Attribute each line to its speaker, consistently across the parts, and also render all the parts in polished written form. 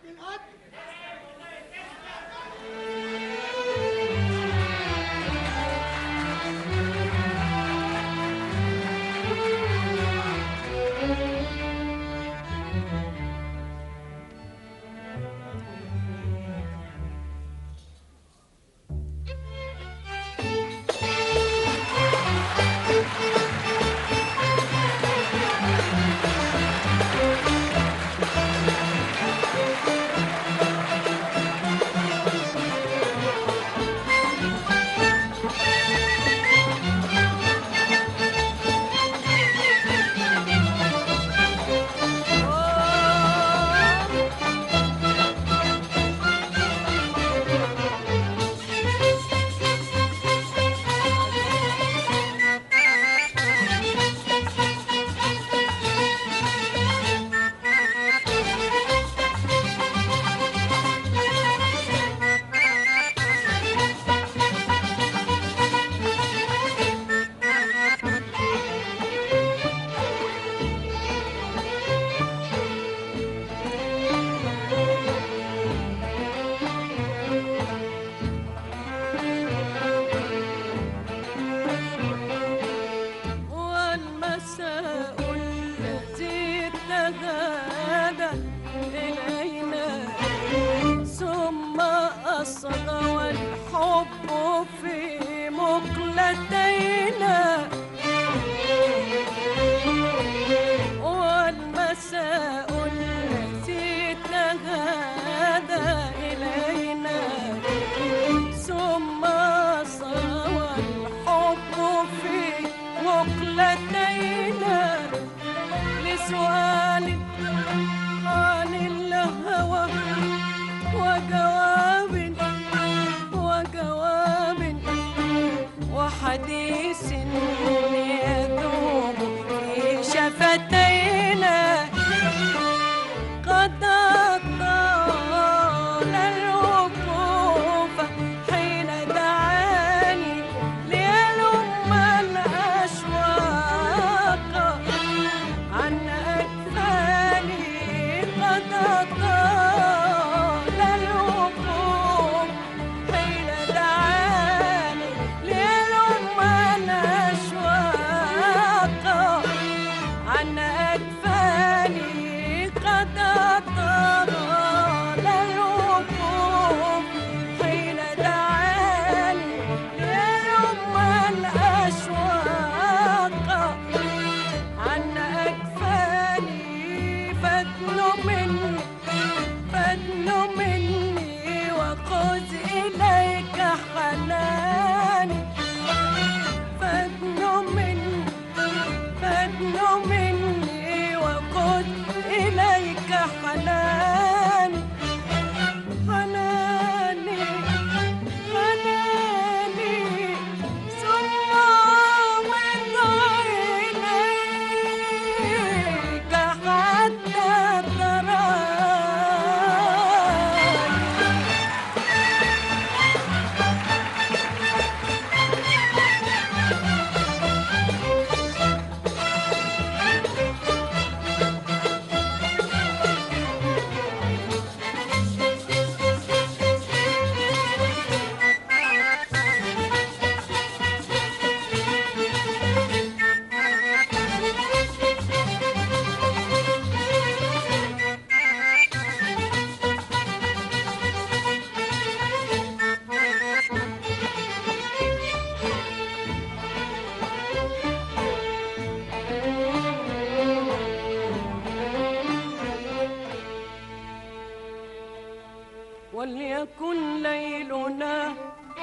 Speaker 1: وليكن ليلنا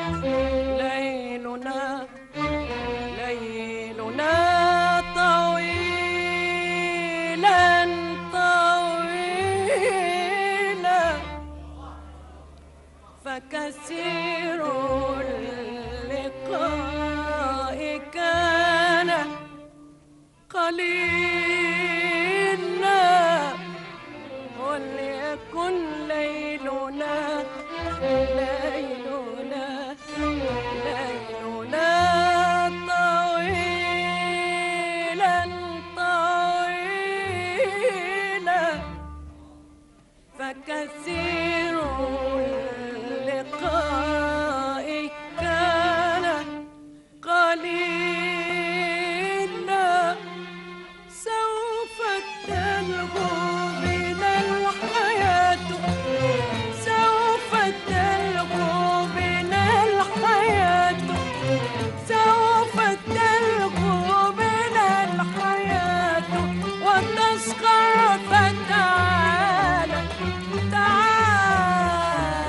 Speaker 1: ليلنا ليلنا طويلا طويلا فكثير اللقاء كان قليلا وليكن ليلنا ليلنا ليلنا طويلا طويلا كثير اللقاء كان قليلا سوف تلهو بنا الحياة سوف تلهو بنا الحياة سوف تلهو بنا الحياة وتسخر فتعالى تعالى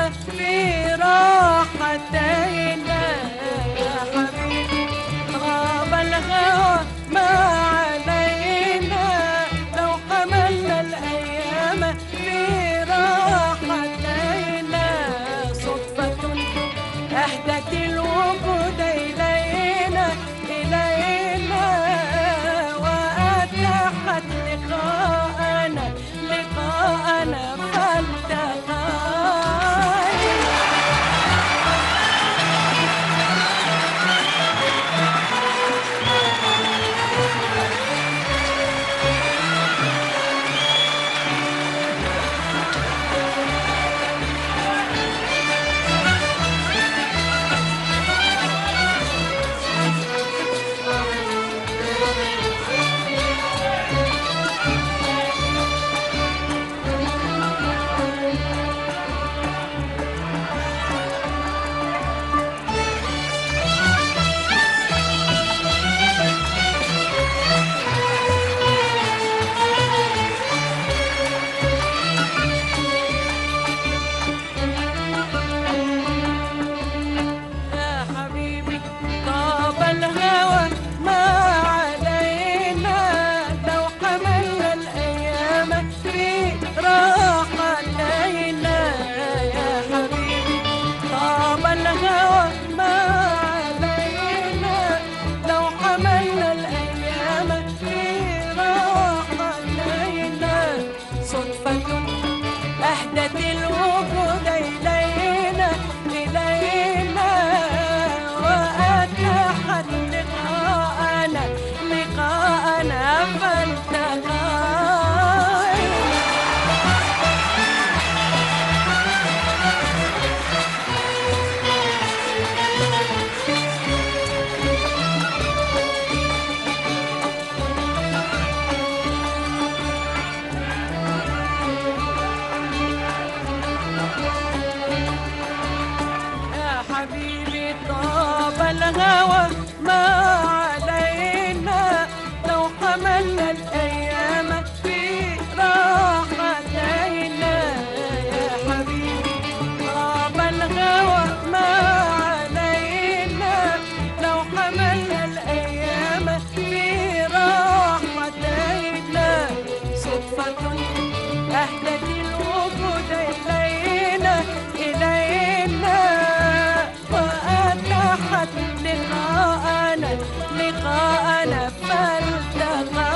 Speaker 1: في راحتينا يا حبيبي. غاب الهوى ما علينا لو حملنا الأيام في راحتينا. صدفة أهدت الوجود إلينا وأتاحت لقاءنا فالتقينا. أهدت الوجود إلينا وأتاحت لقاءنا فالتقينا. حبيبي طاب الهوى ما علينا لو حملنا الأيام في راحتينا يا حبيبي. طاب الهوى ما علينا لو حملنا الأيام في راحتينا. صدفة أهدت الوجود إلينا وأتاحت لقاءنا فالتقينا.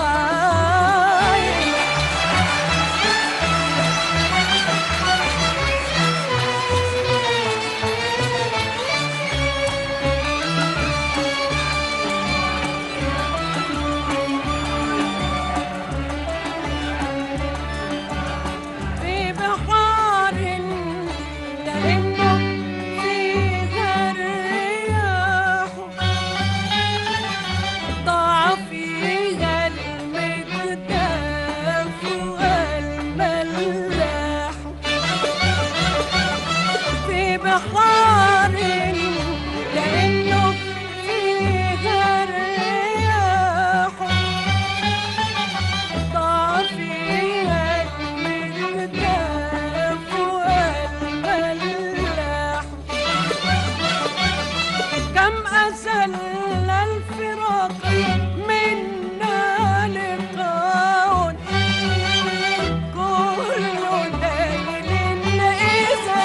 Speaker 1: في بحار كأنه فيها الرياح ضاع فيها المجداف والملاح. في بحار كأنه فيها الرياح ضاع فيها المجداف والملاح. كم أزل الفراق منا لقاء كل ليل إذا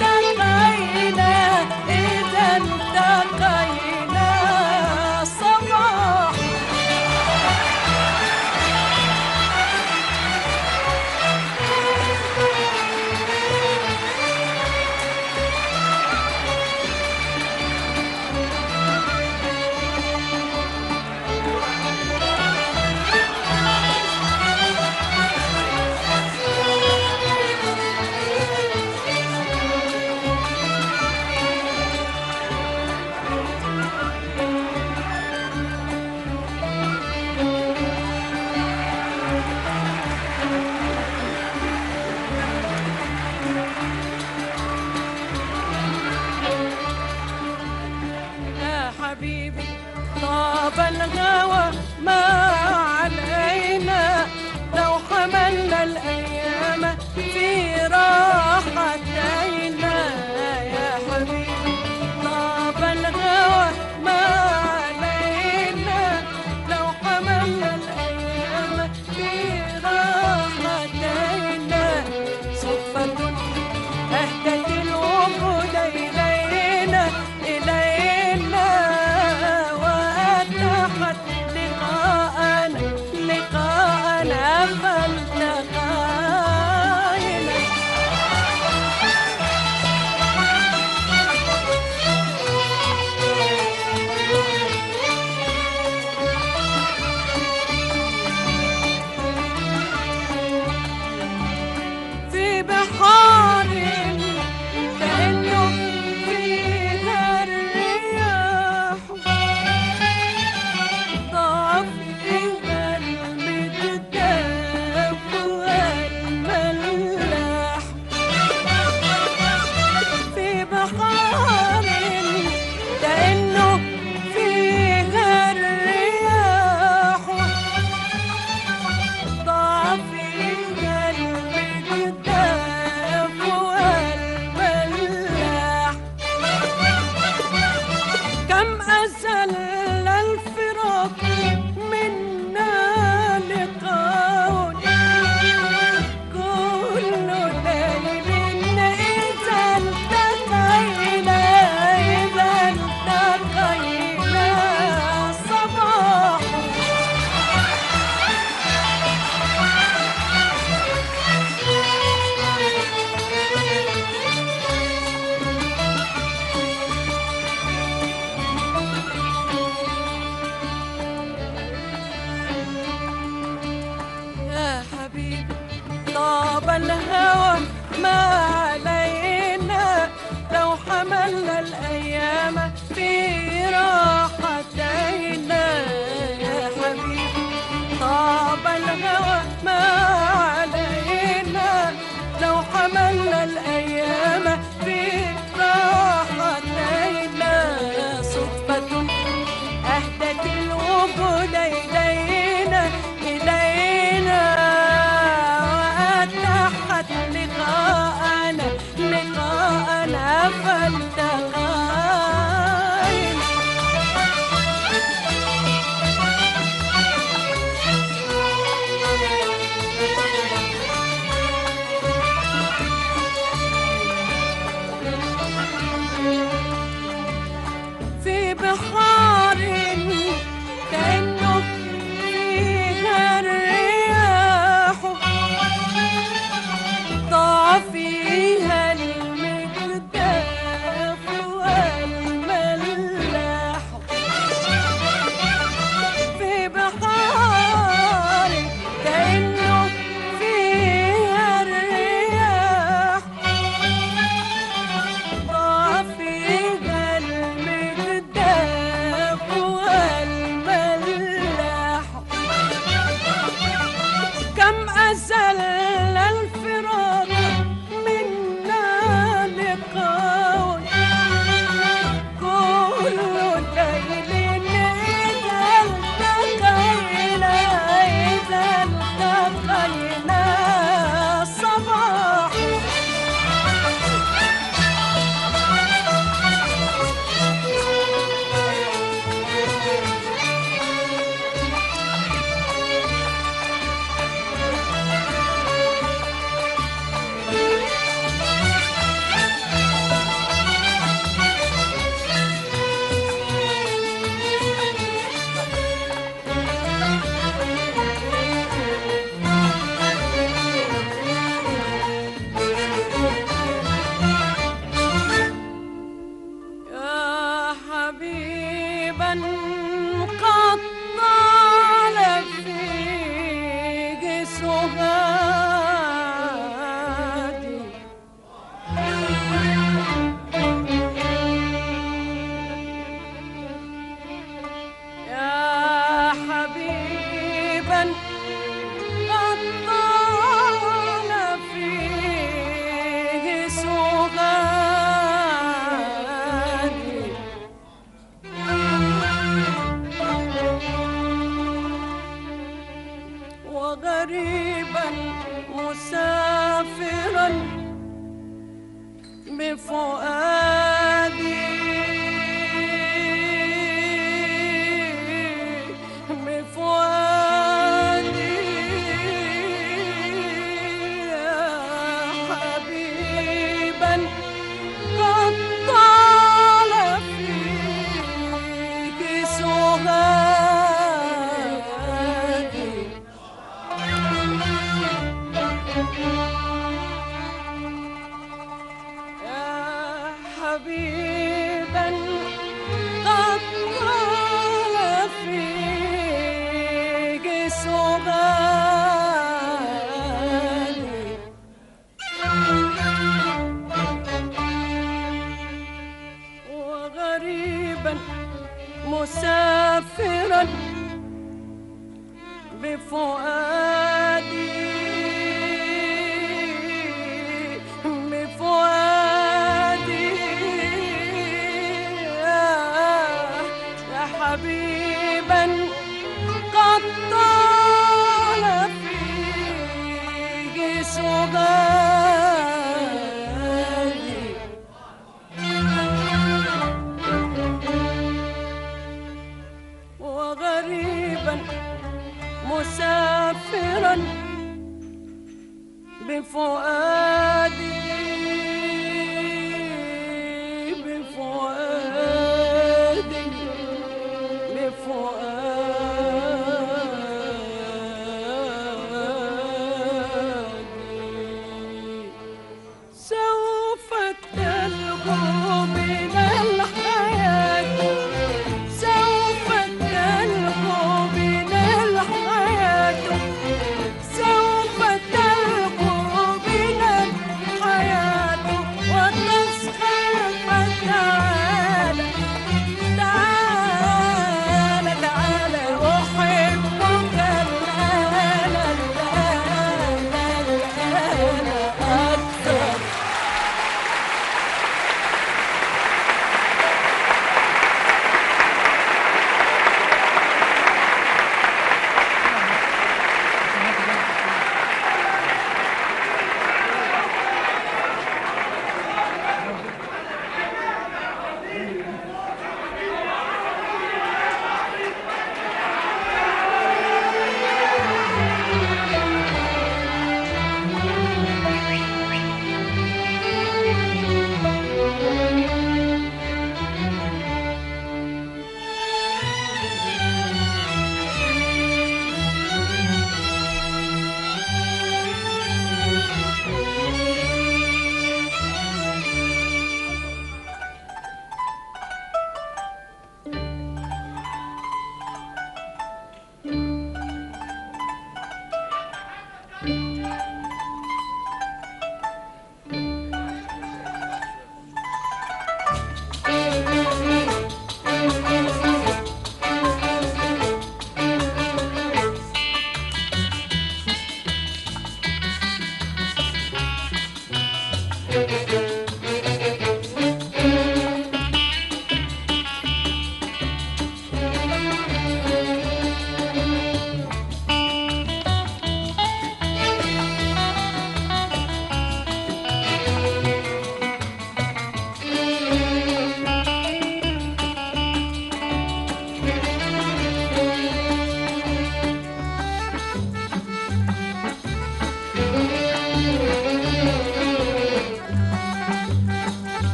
Speaker 1: التقينا صباح. حبيبي طاب الهوى ما علينا لو حملنا الأيام في راحتينا فالتقينا. في بحار كأنه فيها الرياح، ضاع فيها المجداف والملاح. في بحار كأنه فيها الرياح، ضاع فيها المجداف والملاح. كم أزل الفراق منا لقاء، كل ليل إذا التقينا، إذا التقينا صباح. يا حبيبا قد طال فيك سهادي، يا حبيبا قد طال فيه سهادي. وغريبا مسافرا بفؤادي، بفؤادي. يا حبيبا قد طال فيك سهادي. يا حبيبا قد طال فيك سهادي. وغريبا مسافرا بفؤادي، بفؤادي. يا حبيبا قد طال فيك سهادي. وغريبا مسافرا بفؤادي، بفؤادي، بفؤادي. سوف تلقى من الحياة، سوف تلقى من الحياة، سوف تلقى من الحياة وتسخر. فتعالى، تعالى، تعالى أحبك الآن، الآن، الآن أكثر.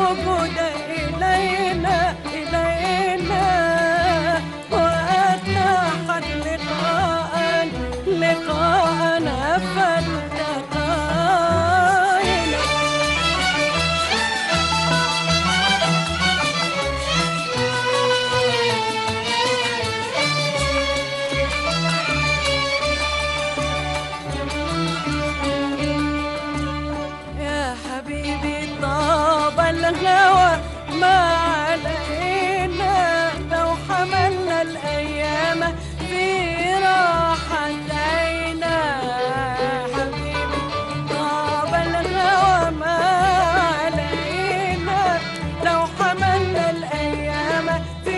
Speaker 1: الوجود إلينا إلينا وأتاحت لقاءنا فالتقينا. يا حبيبي طاب الهوى ما علينا لو حملنا الأيام في راحتينا. حبيبي طاب الهوى ما علينا لو حملنا الأيام في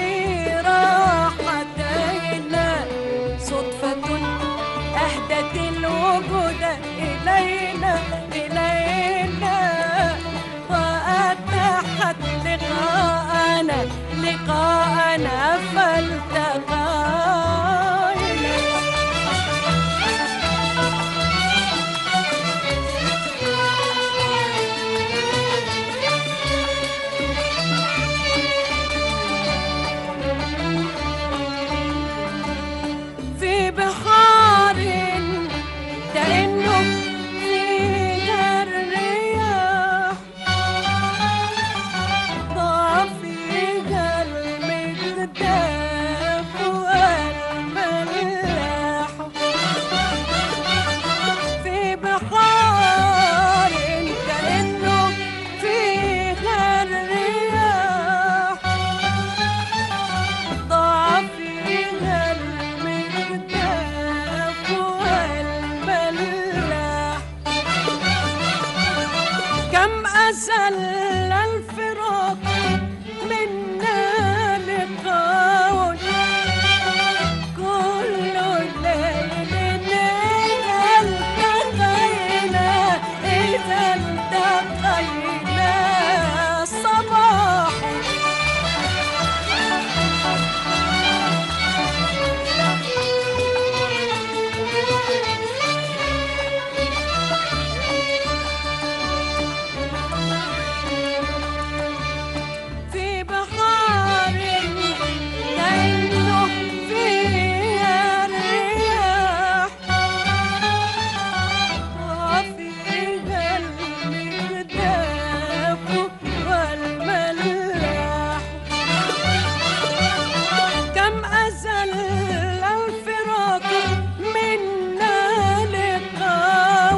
Speaker 1: راحتينا. صدفة أهدت الوجود إلينا إلينا وأتاحت لقاءنا فالتقينا. في بحار كأنه فيها الرياح ضاع فيها المجداف والملاح. في بحار كأنه فيها الرياح ضاع فيها المجداف والملاح. كم أزل الفراق منا لقاء كل ليل إذا التقينا إذا التقينا صباح. في بحار كأنه فيها الرياح وفيها المجداف والملاح. كم أزل الفراق منا لقاء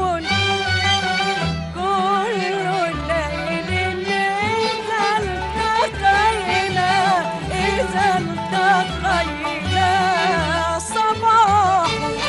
Speaker 1: كل ليل إذا التقينا إذا التقينا صباح.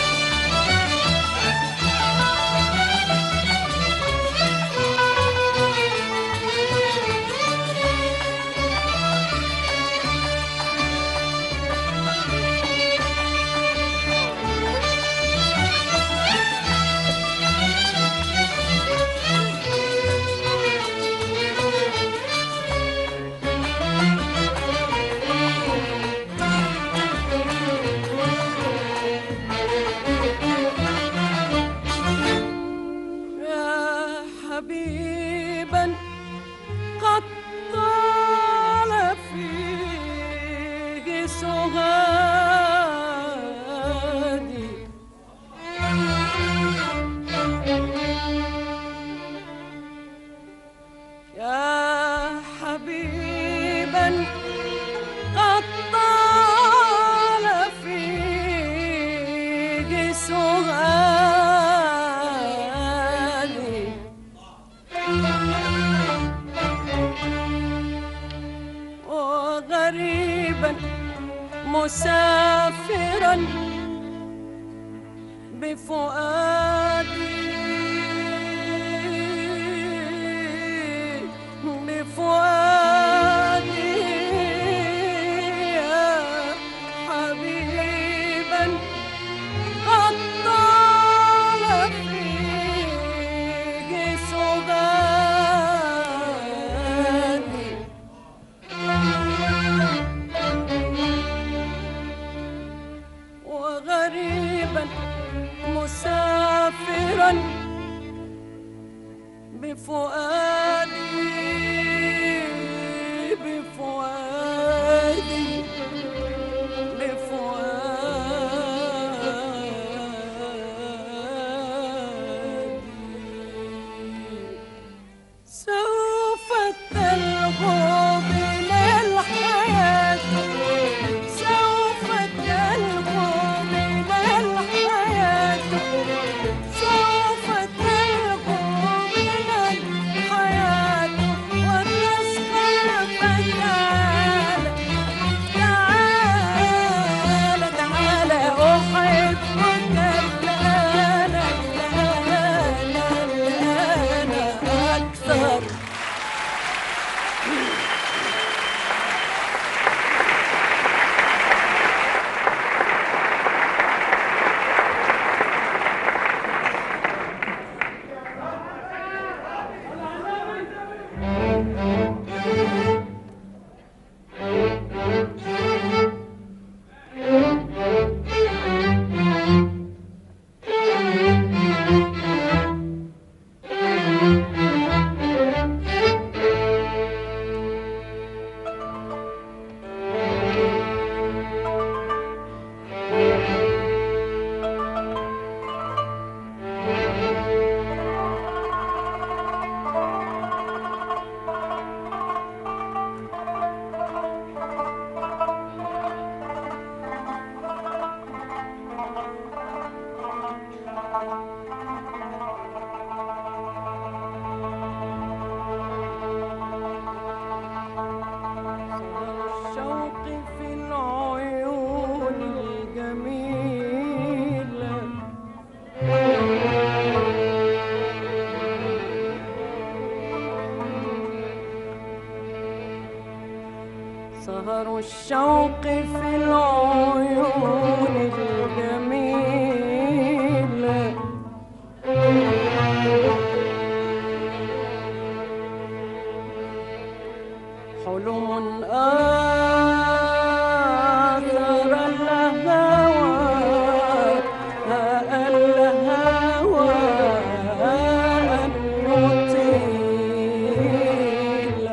Speaker 1: يا حبيبا قد طال فيه سهادي. يا حبيبا قد طال فيه سهادي. وغريبا مسافرا بفؤادي بفؤادي. يا حبيبا قد طال فيه سهادي. وغريبا مسافرا بفؤادي سهر. سهر الشوق في العيون الجميلة، حلم آثر الهوى، الهوى أن يطيل.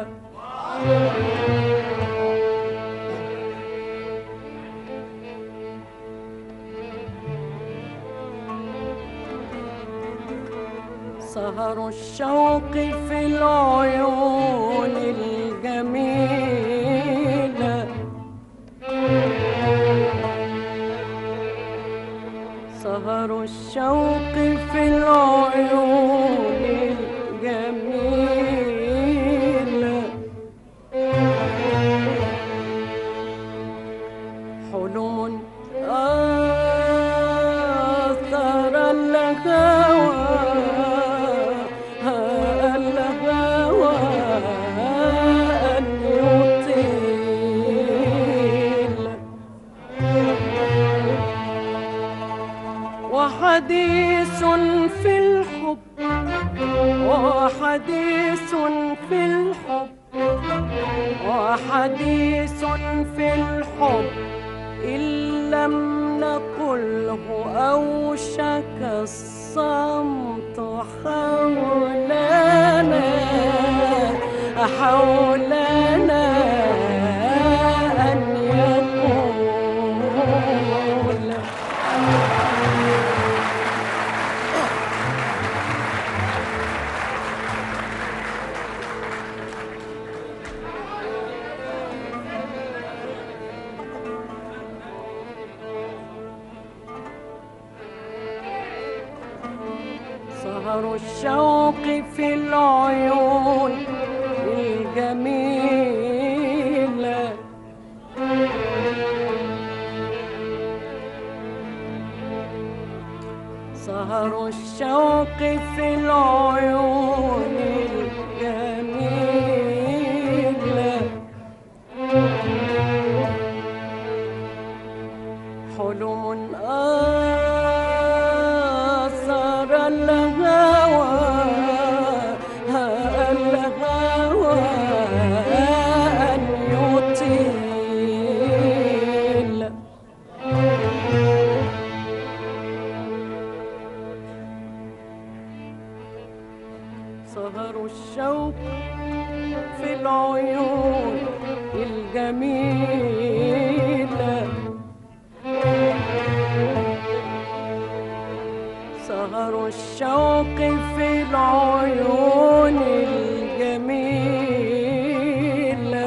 Speaker 1: سهر الشوق في العيون الجميلة، سهر الشوق في العيون الجميلة، حلم آثر الهوى، وحديث في الحب، وحديث في الحب، وحديث في الحب إن لم نقله أوشك الصمت حولنا، حولنا أن يقول. سهر الشوق في العيون الجميلة، سهر الشوق في العيون الجميلة، حلم آثر الهوى، الهوى أن يطيل. سهر الشوق في العيون الجميلة، سهر الشوق في العيون الجميلة،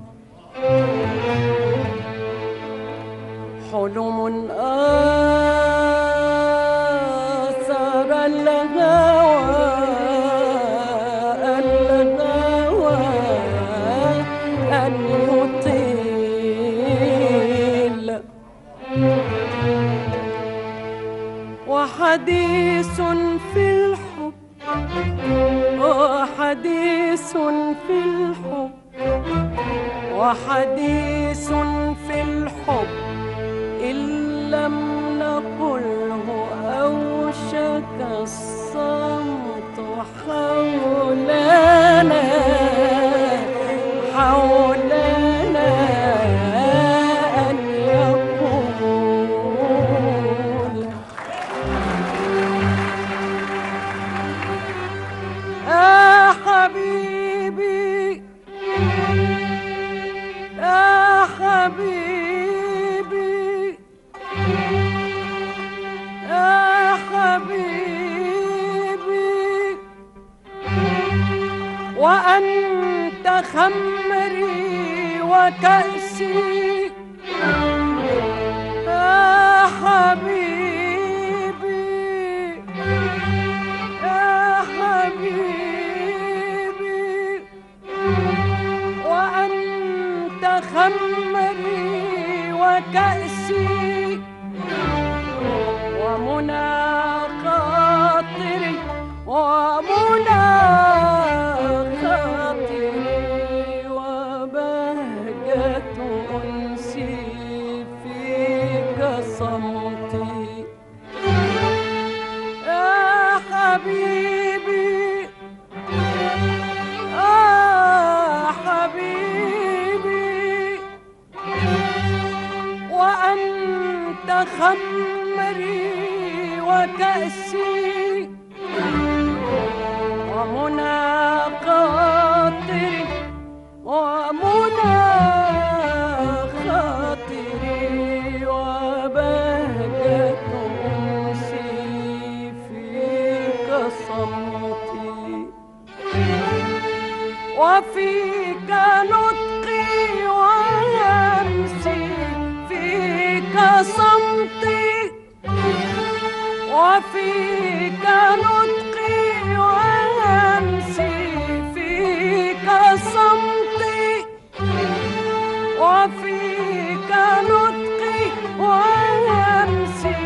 Speaker 1: حلم آثر الهوى، الهوى أن يطيل. وحديث في الحب وحديث في الحب، وحديث في الحب إن لم نقله أوشك الصمت حولنا حولنا أن يقول يا حبيبي يا حبيبي يا حبيبي وأنت خمري وكأسي يا حبيبي يا حبيبي وأنت خمري وكأسي ومنى خاطري ومنى خاطري وبهجة أنسي فيك صمتي يا حبيبي يا حبيبي وأنت خمري وكأسي ومنى خاطري ومنى خاطري وبهجة أنسي فيك صمتي وفيك نطقي ويمسي فيك صمتي وفيك نطقي ويمسي فيك صمتي وفيك نطقي ويمسي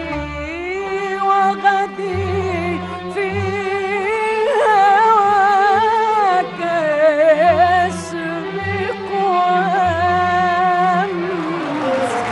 Speaker 1: وغدي في هواك يسبق وأمسي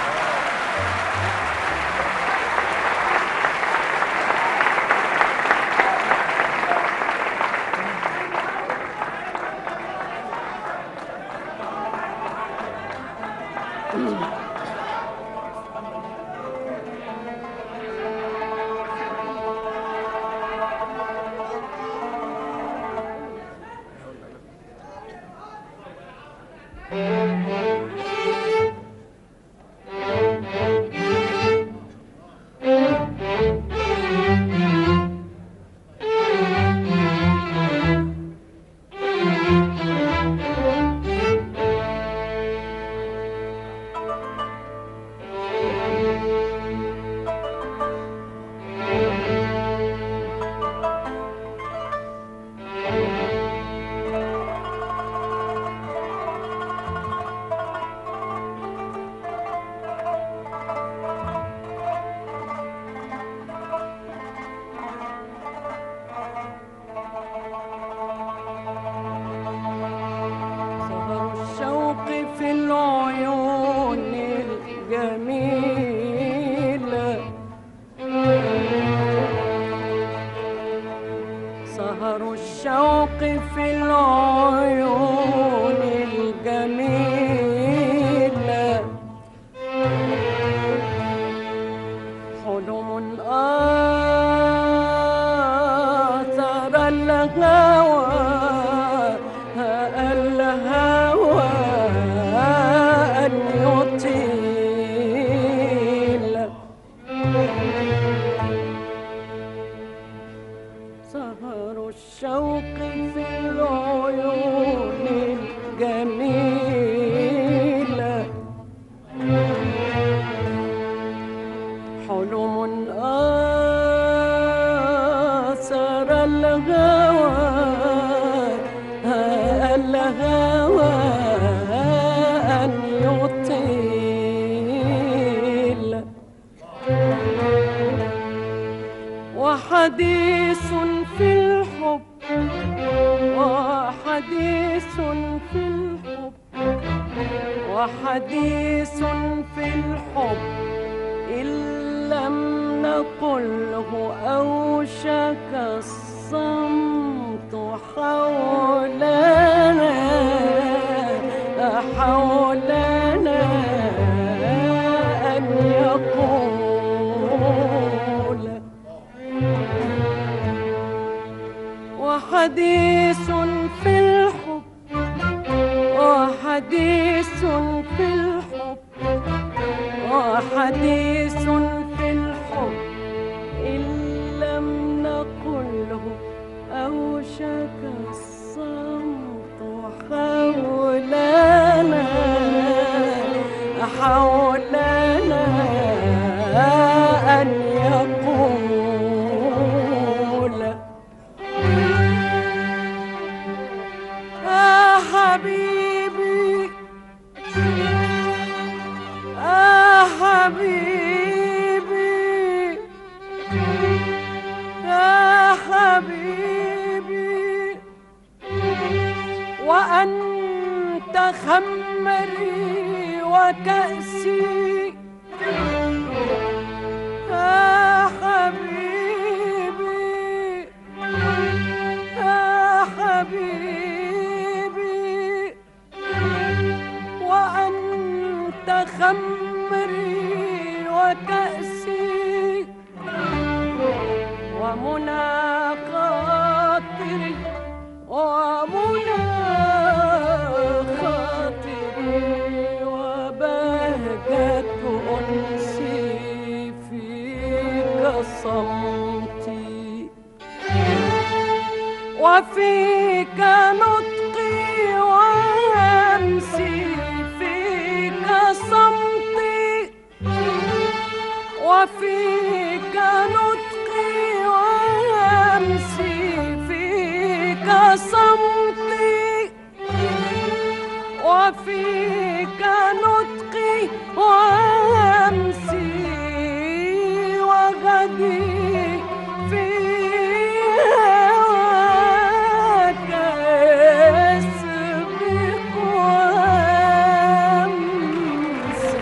Speaker 1: في العيون الجميلة سهر الشوق في العيون الجميلة حلم آثر الهوى الهوى أن يطيل سهر الشوق في العيون الجميلة حلم آثر الهوى الهوى أن يطيل وحديث في الحب وحديث في الحب وحديث في الحب إن لم نقله أوشك الصمت حولنا حولنا أن يقول وحديث في الحب وحديث في الحب وحديث في الحب إن لم نقله أوشك الصمت حولنا حولنا أن يقول حبيبي حبيبي يا حبيبي وأنت خمري وكأسي يا حبيبي يا حبيبي وأنت خمري وكأسي ومنى خاطري ومنى خاطري وبهجة أنسي فيك صمتي وفيك نطقي وأمسي فيك صمتي وفيك نطقي وأمسي فيك صمتي وفيك نطقي وأمسي وغدي في هواك يسبق وأمسي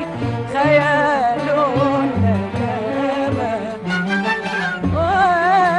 Speaker 1: خيال ندامة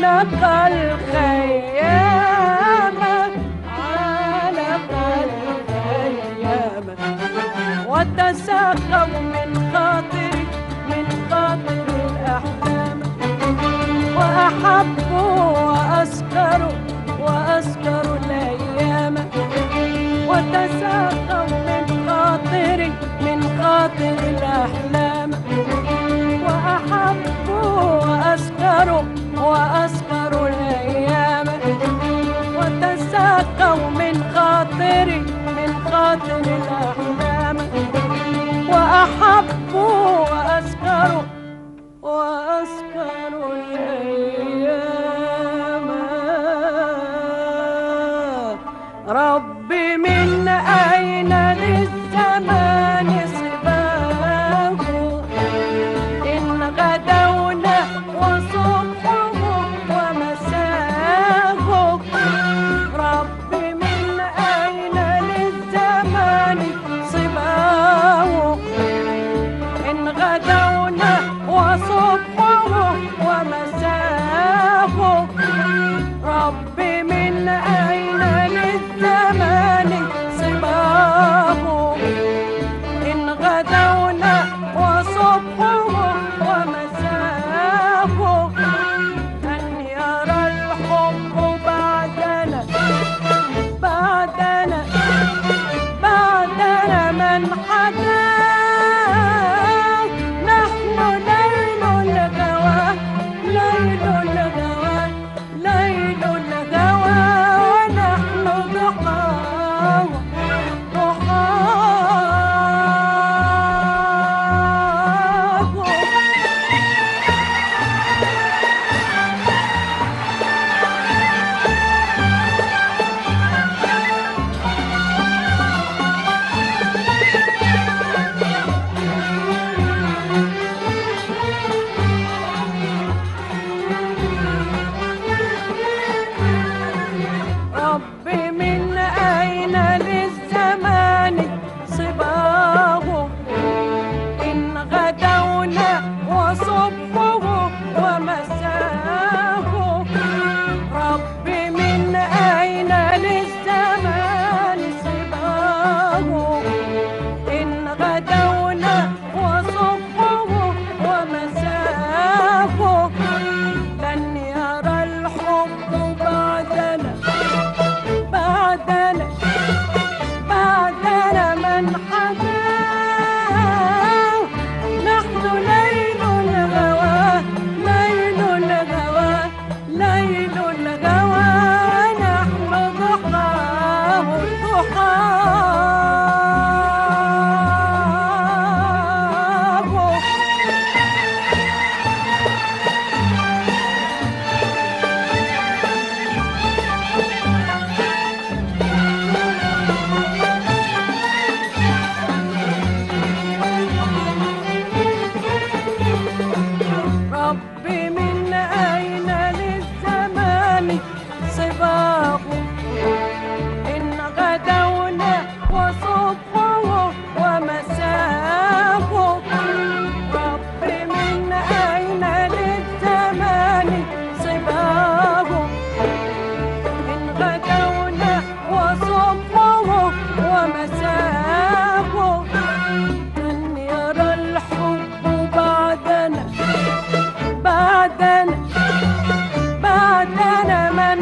Speaker 1: علق الخيام علق الخيام وتساقوا من خاطر الأحلام وأحبوا وأسكروا الأيام وتساقوا من خاطر الأحلام وأحبوا وأسكروا الأيام وتساقوا من خاطر الأحلام وأحبوا وأسكروا الأيام ربي من أين للزمان صباه إن غدونا وصبحه ومساه ربي من أين للزمان صباه إن غدونا وصبحه ومساه ربي من أين للزمان صباه إن غدونا وصبحه ومساه أن يرى الحب بعدنا من حداه نحن ليل الغوى ونحن ضحاه ربي من أين للزمان صباه إن غدونا وصبحه ومساه ربي من أين للزمان صباه إن غدونا وصبحه ومساه لن يرى الحب بعدنا من حداه نحن ليل الغوى ونحن ضحاه ربي من أين للزمان صباه إن غدونا وصبحه ومساه ربي من أين للزمان صباه إن غدونا وصبحه ومساه من يرى الحب بعدنا من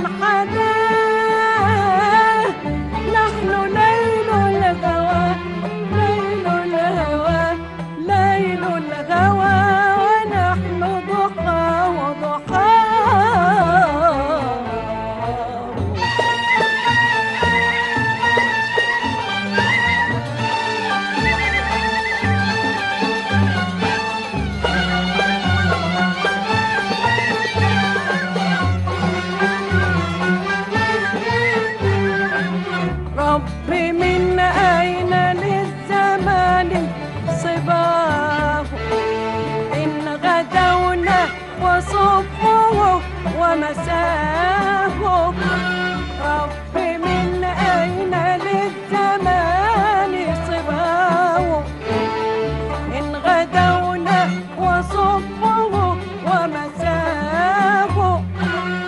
Speaker 1: حداه نحن ليل الغوى ونحن ضحاه ربي من أين للزمان صباه إن غدونا وصبحه ومساه ربي من أين للزمان صباه إن غدونا وصبحه ومساه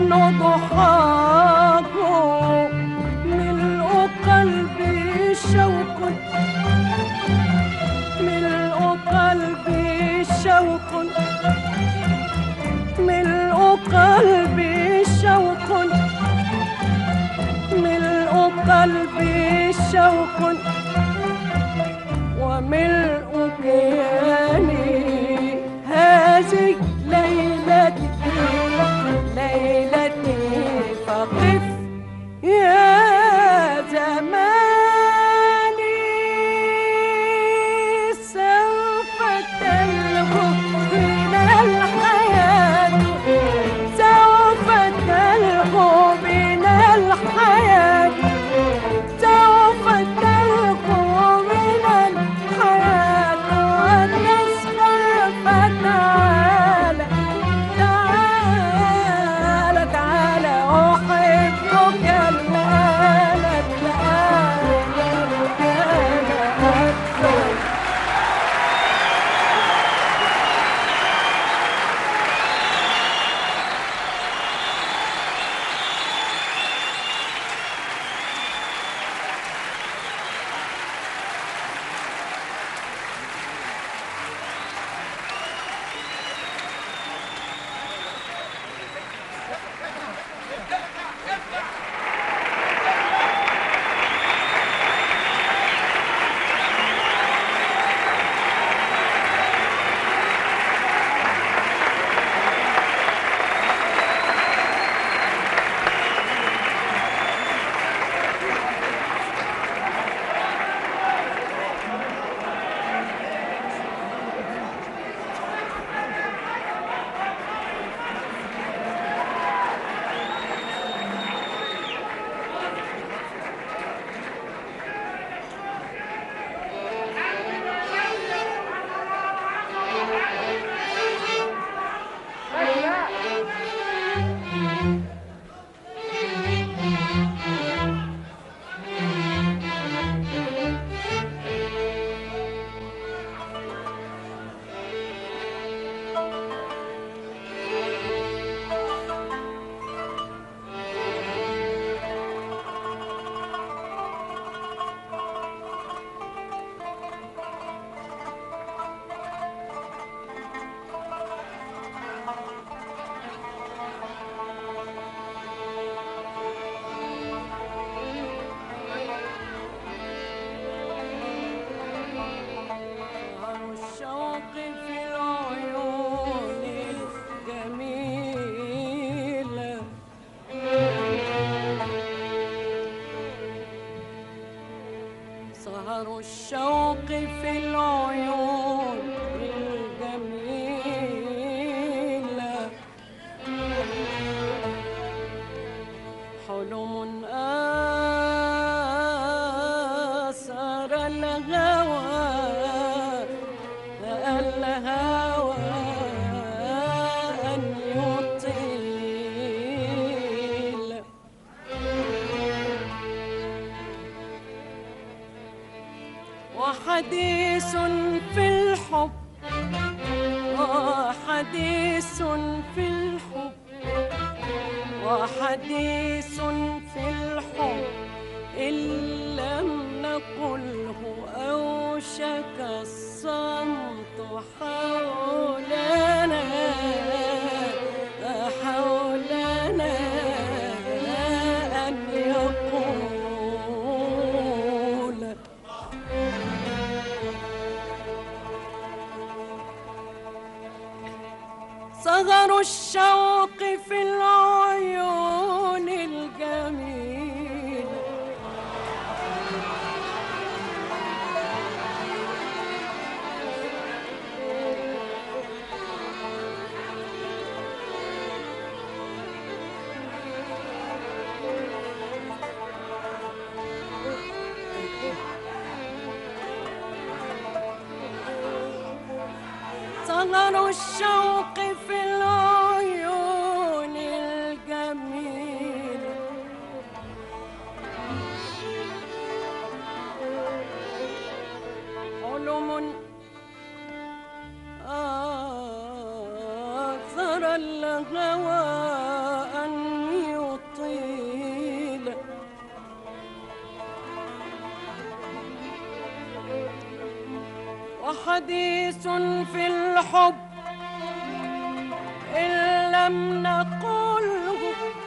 Speaker 1: ضحاك ملء قلبي شوق ملء قلبي شوق ملء قلبي شوق ملء قلبي شوق وملء كياني هذه ليلتي ليلتي فقف يا زماني سوف تلهو بنا الحياة سوف تلهو بنا الحياة سوف تلهو بنا الحياة ونسهر فتعالى تعالى تعالى أحبك الآن أكثر. سهر الشوق في العيون الجميلة حلم آثر الهوى الهوى أن يطيل وحديث في الحب وحديث في الحب وحديث في الحب إن لم نقله أوشك الصمت حولنا حولنا أن يقول صغر الشوق في العيون الجميلة صغر الشوق في العيون الجميلة حلم آثر الهوى أن طويلة. وحديث في الحب إن لم نقله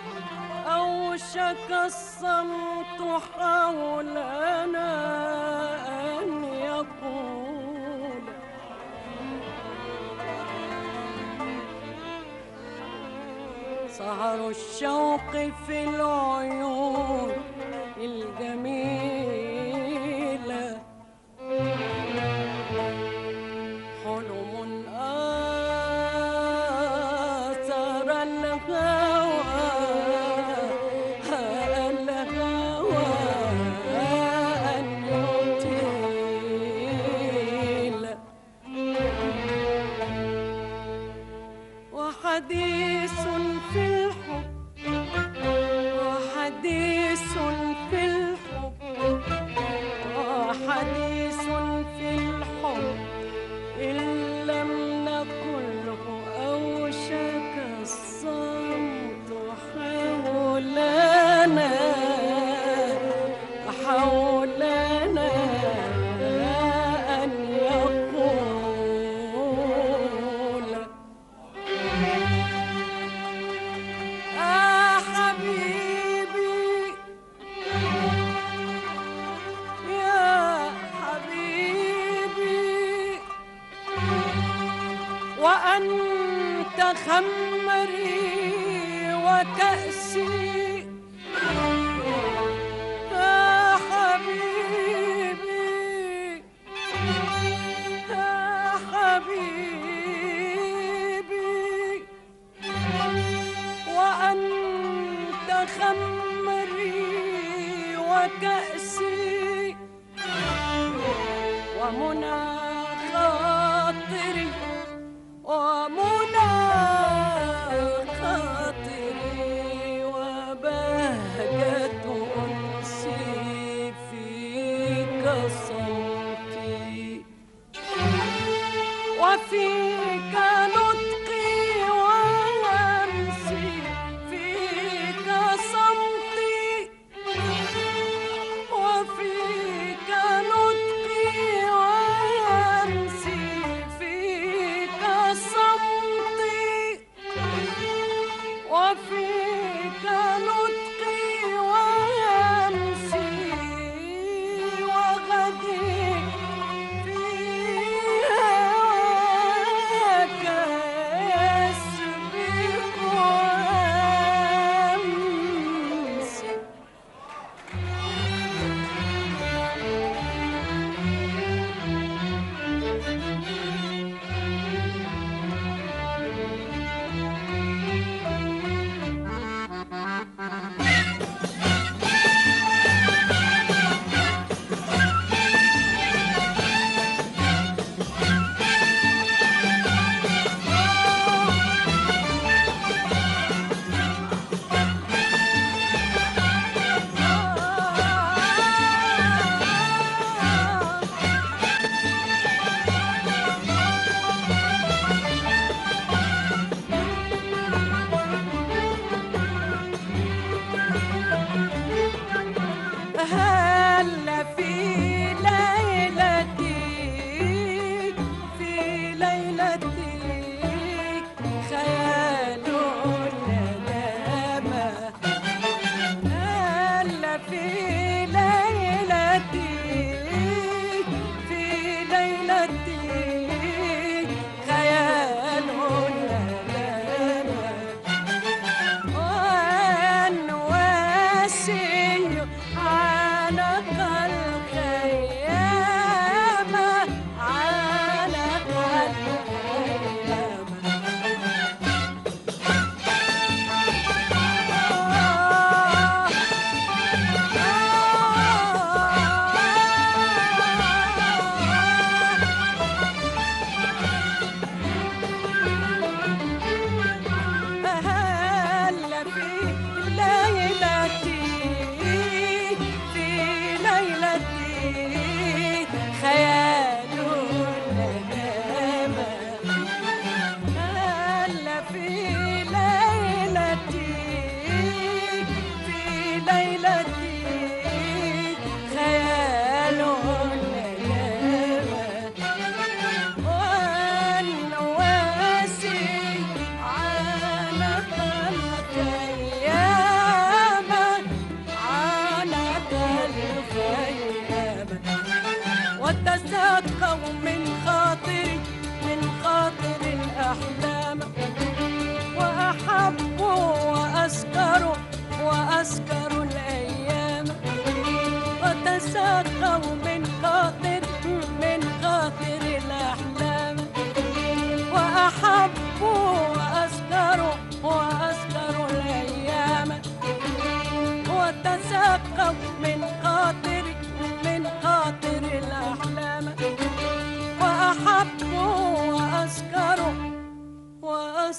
Speaker 1: أوشك الصمت حولنا أن يقول. سهر الشوق في العيون الجميلة، حلم آثر الهوى، الهوى أن يطيل. وحديث في الحب، وحديث في الحب، وحديث في الحب إن لم نقله أوشك الصمت حولنا، حولنا أن يقول. حبيبي يا حبيبي، وأنت خمري وكأسي. يا حبيبي يا حبيبي، وأنت خمري وكأسي، ومنى خاطري، ومنى خاطري، وبهجة أنسي فيك صوتي، وفيك نطقي ولمسي، فيك صمتي، وفيك نطقي ولمسي،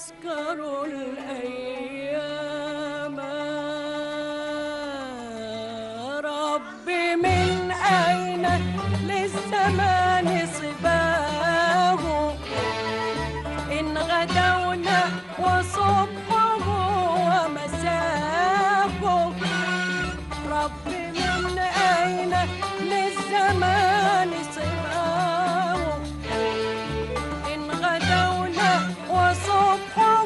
Speaker 1: تذكروا الأيام. رب من أين للزمان صباه، إن غدونا وصبحه ومساه. رب من أين للزمان صباه، إن غدونا وصبحه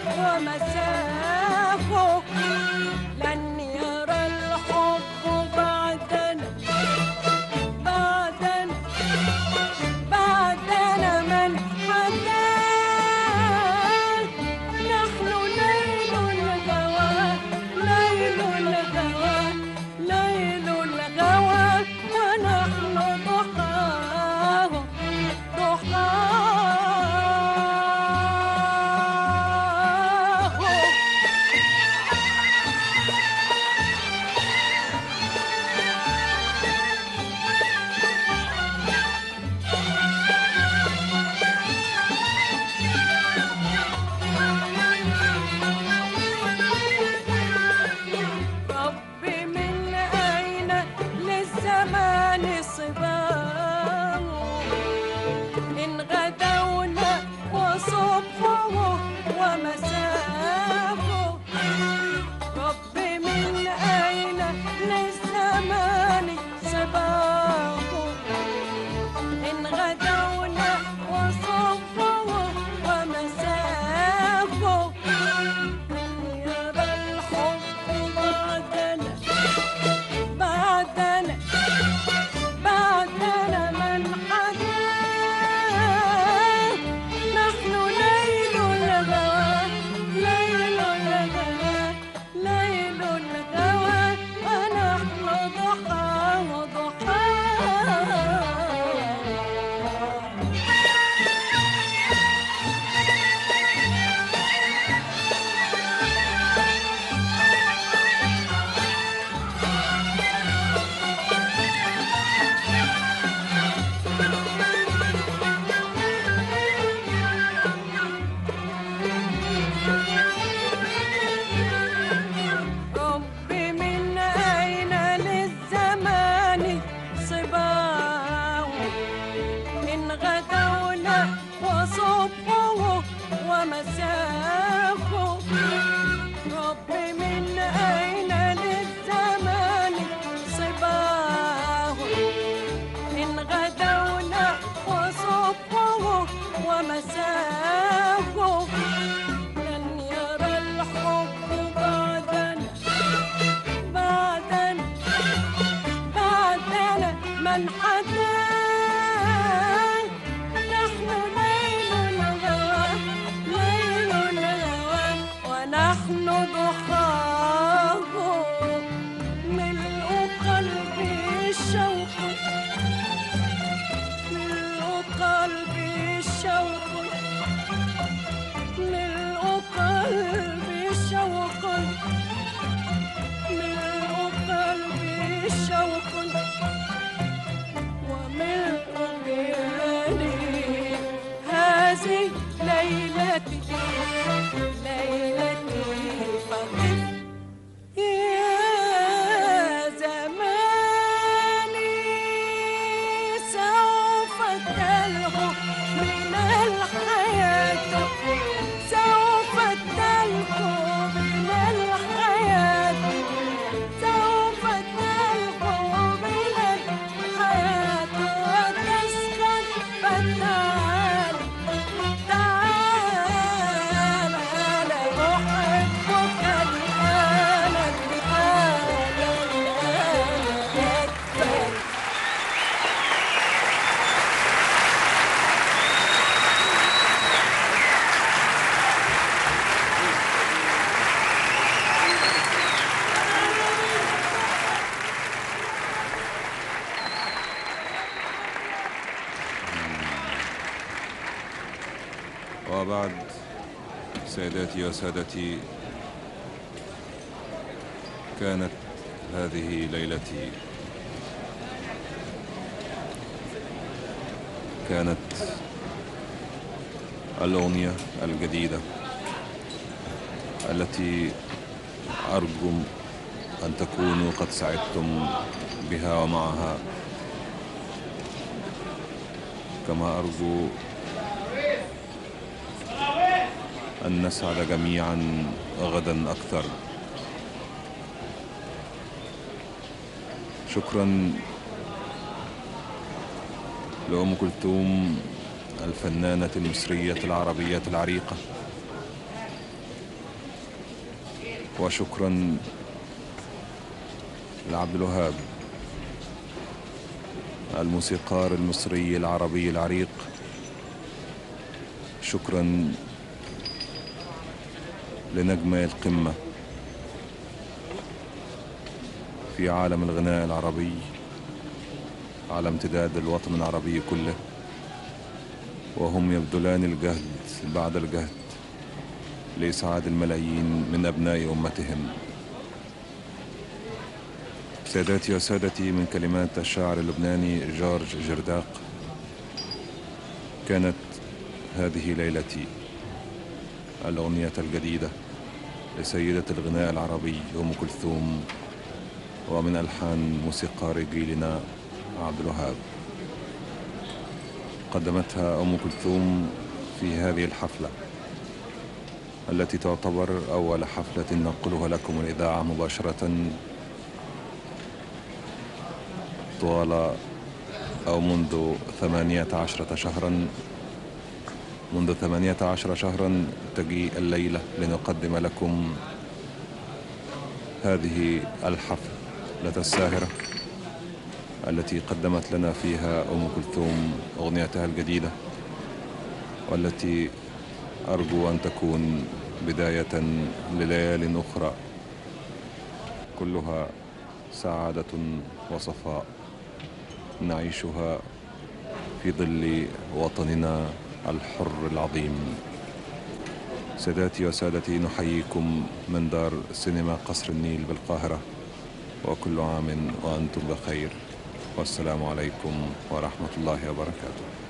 Speaker 1: ومساه. لن يرى الحب بعدنا بعدنا من حداه. نحن ليل الهوى ليل الهوى ليل الهوى، ونحن ضحاه رب من أين للزمان صباه، إن غدونا وصبحه ومساه. رب من أين للزمان صباه، إن غدونا وصبحه ومساه. لن يرى الحب بعدنا من حداه. نحن ليل الهوى ليل الهوى ليل الهوى، ونحن ضحاه رب من أين للزمان صباه، إن غدونا وصبحه ومساه. رب من أين للزمان صباه، إن غدونا وصبحه ومساه. لن يرى الحب بعدنا من حداه. نحن ليل الهوى ليل الهوى، ونحن ضحاه. ملء قلبي الشوق ملء قلبي الشوق ملء قلبي شوق ملء قلبي شوق، وملء كياني هذه ليلتي فقف يا زماني. سوف تلهو من الحياة، سوف تلهو من الحياة، سوف تلهو من الحياة وتسكن. فتعال تعال أنا أحبك الآن الآن أكثر.
Speaker 2: وبعد، سيداتي وسادتي، كانت هذه ليلتي. كانت الأغنية الجديدة التي أرجو أن تكونوا قد سعدتم بها ومعها، كما أرجو أن نسعد جميعا غدا أكثر. شكرا لأم كلثوم الفنانة المصرية العربية العريقة، وشكرا لعبد الوهاب الموسيقار المصري العربي العريق. شكرا لنجمي القمة في عالم الغناء العربي على امتداد الوطن العربي كله، وهم يبذلان الجهد بعد الجهد لإسعاد الملايين من أبناء أمتهم. سادتي وسادتي، من كلمات الشاعر اللبناني جورج جرداق، كانت هذه ليلتي، الأغنية الجديدة لسيدة الغناء العربي أم كلثوم، ومن ألحان موسيقار جيلنا عبد الوهاب. قدمتها أم كلثوم في هذه الحفلة التي تعتبر أول حفلة ننقلها لكم الإذاعة مباشرة طوال أو منذ 18 شهرا. منذ 18 شهرا تجي الليلة لنقدم لكم هذه الحفلة الساهرة التي قدمت لنا فيها أم كلثوم أغنيتها الجديدة، والتي أرجو أن تكون بداية لليال أخرى كلها سعادة وصفاء نعيشها في ظل وطننا الحر العظيم. سادتي وسادتي، نحييكم من دار سينما قصر النيل بالقاهرة، وكل عام وأنتم بخير، والسلام عليكم ورحمة الله وبركاته.